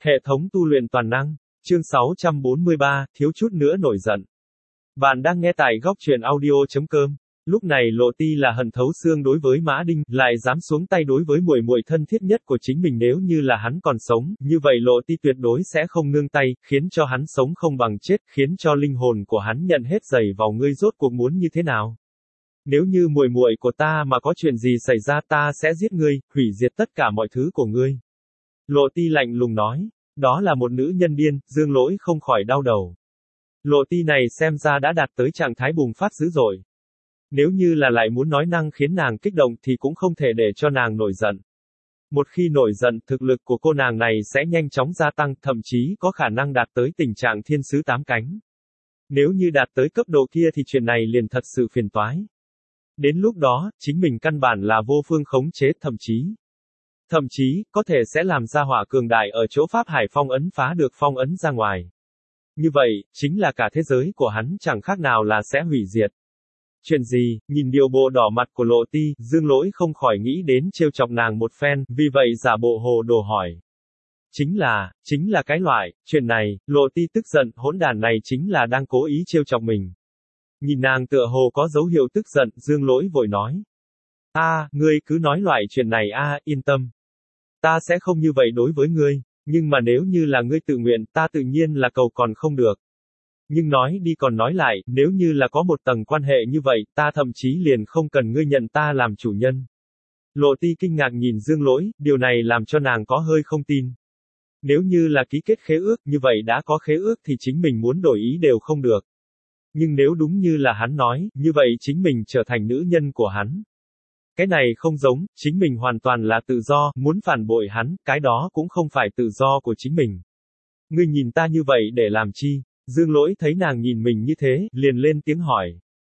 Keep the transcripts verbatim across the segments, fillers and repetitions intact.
Hệ thống tu luyện toàn năng. Chương sáu trăm bốn mươi ba, thiếu chút nữa nổi giận. Bạn đang nghe tại góc truyện audio.com. Lúc này Lộ Ti là hận thấu xương đối với Mã Đinh, lại dám xuống tay đối với muội muội thân thiết nhất của chính mình. Nếu như là hắn còn sống, như vậy Lộ Ti tuyệt đối sẽ không nương tay, khiến cho hắn sống không bằng chết, khiến cho linh hồn của hắn nhận hết giày vào. Ngươi rốt cuộc muốn như thế nào? Nếu như muội muội của ta mà có chuyện gì xảy ra, ta sẽ giết ngươi, hủy diệt tất cả mọi thứ của ngươi. Lộ Ti lạnh lùng nói. Đó là một nữ nhân điên. Dương Lỗi không khỏi đau đầu. Lộ Ti này xem ra đã đạt tới trạng thái bùng phát dữ dội. Nếu như là lại muốn nói năng khiến nàng kích động thì cũng không thể để cho nàng nổi giận. Một khi nổi giận, thực lực của cô nàng này sẽ nhanh chóng gia tăng, thậm chí có khả năng đạt tới tình trạng thiên sứ tám cánh. Nếu như đạt tới cấp độ kia thì chuyện này liền thật sự phiền toái. Đến lúc đó, chính mình căn bản là vô phương khống chế, thậm chí Thậm chí, có thể sẽ làm ra hỏa cường đại ở chỗ Pháp Hải phong ấn phá được phong ấn ra ngoài. Như vậy, chính là cả thế giới của hắn chẳng khác nào là sẽ hủy diệt. Chuyện gì? Nhìn điều bộ đỏ mặt của Lộ Ti, Dương Lỗi không khỏi nghĩ đến trêu chọc nàng một phen, vì vậy giả bộ hồ đồ hỏi. Chính là, chính là cái loại, chuyện này, Lộ Ti tức giận, hỗn đàn này chính là đang cố ý trêu chọc mình. Nhìn nàng tựa hồ có dấu hiệu tức giận, Dương Lỗi vội nói. A, à, ngươi cứ nói loại chuyện này a, à, yên tâm. Ta sẽ không như vậy đối với ngươi, nhưng mà nếu như là ngươi tự nguyện, ta tự nhiên là cầu còn không được. Nhưng nói đi còn nói lại, nếu như là có một tầng quan hệ như vậy, ta thậm chí liền không cần ngươi nhận ta làm chủ nhân. Lộ Ti kinh ngạc nhìn Dương Lỗi, điều này làm cho nàng có hơi không tin. Nếu như là ký kết khế ước, như vậy đã có khế ước thì chính mình muốn đổi ý đều không được. Nhưng nếu đúng như là hắn nói, như vậy chính mình trở thành nữ nhân của hắn. Cái này không giống, chính mình hoàn toàn là tự do, muốn phản bội hắn, cái đó cũng không phải tự do của chính mình. Ngươi nhìn ta như vậy để làm chi? Dương Lỗi thấy nàng nhìn mình như thế, liền lên tiếng hỏi.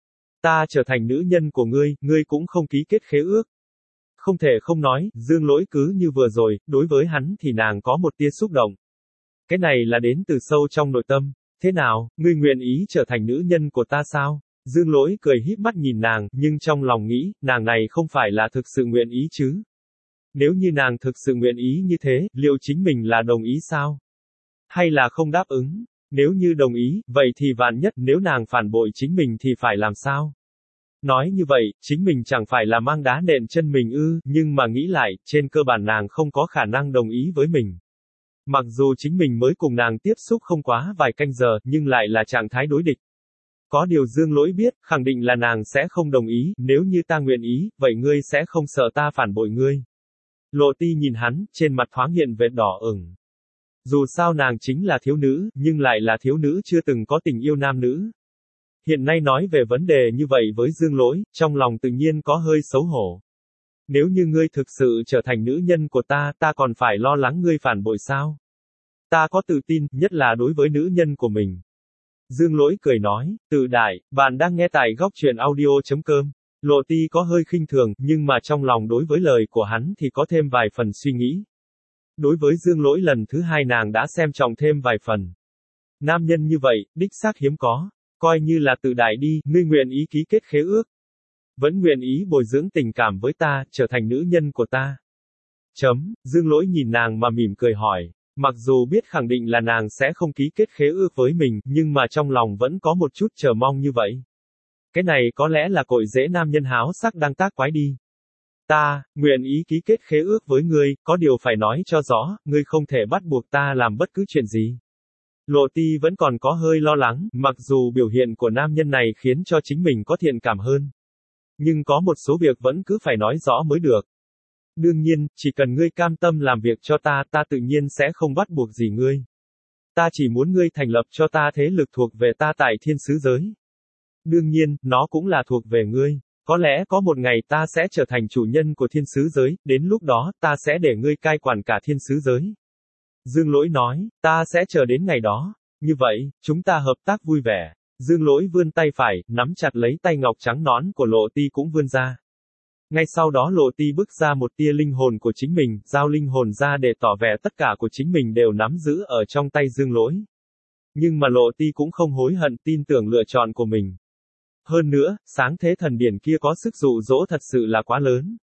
Ta trở thành nữ nhân của ngươi, ngươi cũng không ký kết khế ước. Không thể không nói, Dương Lỗi cứ như vừa rồi, đối với hắn thì nàng có một tia xúc động. Cái này là đến từ sâu trong nội tâm. Thế nào, ngươi nguyện ý trở thành nữ nhân của ta sao? Dương Lỗi cười híp mắt nhìn nàng, nhưng trong lòng nghĩ, nàng này không phải là thực sự nguyện ý chứ? Nếu như nàng thực sự nguyện ý như thế, liệu chính mình là đồng ý sao? Hay là không đáp ứng? Nếu như đồng ý, vậy thì vạn nhất nếu nàng phản bội chính mình thì phải làm sao? Nói như vậy, chính mình chẳng phải là mang đá nện chân mình ư, nhưng mà nghĩ lại, trên cơ bản nàng không có khả năng đồng ý với mình. Mặc dù chính mình mới cùng nàng tiếp xúc không quá vài canh giờ, nhưng lại là trạng thái đối địch. Có điều Dương Lỗi biết, khẳng định là nàng sẽ không đồng ý, nếu như ta nguyện ý, vậy ngươi sẽ không sợ ta phản bội ngươi. Lộ Ti nhìn hắn, trên mặt thoáng hiện vệt đỏ ửng. Dù sao nàng chính là thiếu nữ, nhưng lại là thiếu nữ chưa từng có tình yêu nam nữ. Hiện nay nói về vấn đề như vậy với Dương Lỗi, trong lòng tự nhiên có hơi xấu hổ. Nếu như ngươi thực sự trở thành nữ nhân của ta, ta còn phải lo lắng ngươi phản bội sao? Ta có tự tin, nhất là đối với nữ nhân của mình. Dương Lỗi cười nói, tự đại, bạn đang nghe tại góc truyện audio.com. Lộ Ti có hơi khinh thường, nhưng mà trong lòng đối với lời của hắn thì có thêm vài phần suy nghĩ. Đối với Dương Lỗi lần thứ hai nàng đã xem trọng thêm vài phần. Nam nhân như vậy, đích xác hiếm có. Coi như là tự đại đi, ngươi nguyện ý ký kết khế ước. Vẫn nguyện ý bồi dưỡng tình cảm với ta, trở thành nữ nhân của ta. Chấm, Dương Lỗi nhìn nàng mà mỉm cười hỏi. Mặc dù biết khẳng định là nàng sẽ không ký kết khế ước với mình, nhưng mà trong lòng vẫn có một chút chờ mong như vậy. Cái này có lẽ là cội rễ nam nhân háo sắc đang tác quái đi. Ta, nguyện ý ký kết khế ước với ngươi, có điều phải nói cho rõ, ngươi không thể bắt buộc ta làm bất cứ chuyện gì. Lộ Ti vẫn còn có hơi lo lắng, mặc dù biểu hiện của nam nhân này khiến cho chính mình có thiện cảm hơn. Nhưng có một số việc vẫn cứ phải nói rõ mới được. Đương nhiên, chỉ cần ngươi cam tâm làm việc cho ta, ta tự nhiên sẽ không bắt buộc gì ngươi. Ta chỉ muốn ngươi thành lập cho ta thế lực thuộc về ta tại thiên sứ giới. Đương nhiên, nó cũng là thuộc về ngươi. Có lẽ có một ngày ta sẽ trở thành chủ nhân của thiên sứ giới, đến lúc đó, ta sẽ để ngươi cai quản cả thiên sứ giới. Dương Lỗi nói, ta sẽ chờ đến ngày đó. Như vậy, chúng ta hợp tác vui vẻ. Dương Lỗi vươn tay phải, nắm chặt lấy tay ngọc trắng nõn của Lộ Ti cũng vươn ra. Ngay sau đó Lộ Ti bước ra một tia linh hồn của chính mình, giao linh hồn ra để tỏ vẻ tất cả của chính mình đều nắm giữ ở trong tay Dương Lỗi. Nhưng mà Lộ Ti cũng không hối hận tin tưởng lựa chọn của mình. Hơn nữa, sáng thế thần điển kia có sức dụ dỗ thật sự là quá lớn.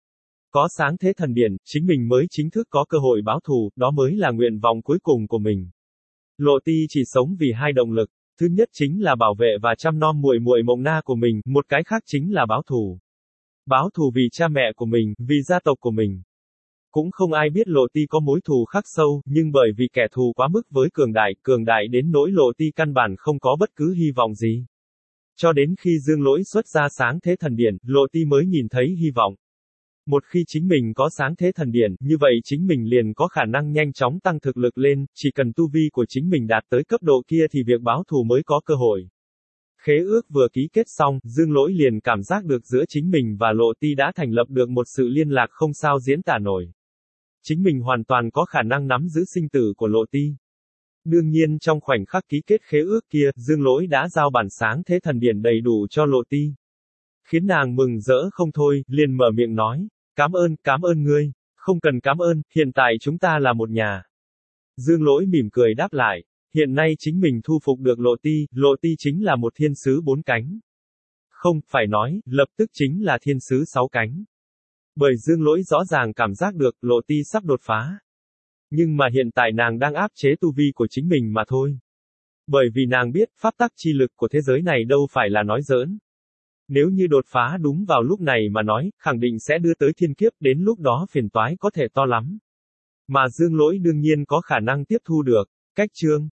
Có sáng thế thần điển, chính mình mới chính thức có cơ hội báo thù, đó mới là nguyện vọng cuối cùng của mình. Lộ Ti chỉ sống vì hai động lực, thứ nhất chính là bảo vệ và chăm nom muội muội Mộng Na của mình, một cái khác chính là báo thù. Báo thù vì cha mẹ của mình, vì gia tộc của mình. Cũng không ai biết Lộ Ti có mối thù khắc sâu, nhưng bởi vì kẻ thù quá mức với cường đại, cường đại đến nỗi Lộ Ti căn bản không có bất cứ hy vọng gì. Cho đến khi Dương Lỗi xuất ra sáng thế thần điển, Lộ Ti mới nhìn thấy hy vọng. Một khi chính mình có sáng thế thần điển, như vậy chính mình liền có khả năng nhanh chóng tăng thực lực lên, chỉ cần tu vi của chính mình đạt tới cấp độ kia thì việc báo thù mới có cơ hội. Khế ước vừa ký kết xong, Dương Lỗi liền cảm giác được giữa chính mình và Lộ Ti đã thành lập được một sự liên lạc không sao diễn tả nổi. Chính mình hoàn toàn có khả năng nắm giữ sinh tử của Lộ Ti. Đương nhiên trong khoảnh khắc ký kết khế ước kia, Dương Lỗi đã giao bản sáng thế thần điển đầy đủ cho Lộ Ti. Khiến nàng mừng rỡ không thôi, liền mở miệng nói, cảm ơn, cảm ơn ngươi, không cần cảm ơn, hiện tại chúng ta là một nhà. Dương Lỗi mỉm cười đáp lại, hiện nay chính mình thu phục được Lộ Ti, Lộ Ti chính là một thiên sứ bốn cánh. Không, phải nói, lập tức chính là thiên sứ sáu cánh. Bởi Dương Lỗi rõ ràng cảm giác được Lộ Ti sắp đột phá. Nhưng mà hiện tại nàng đang áp chế tu vi của chính mình mà thôi. Bởi vì nàng biết, pháp tắc chi lực của thế giới này đâu phải là nói giỡn. Nếu như đột phá đúng vào lúc này mà nói, khẳng định sẽ đưa tới thiên kiếp, đến lúc đó phiền toái có thể to lắm. Mà Dương Lỗi đương nhiên có khả năng tiếp thu được. Cách chương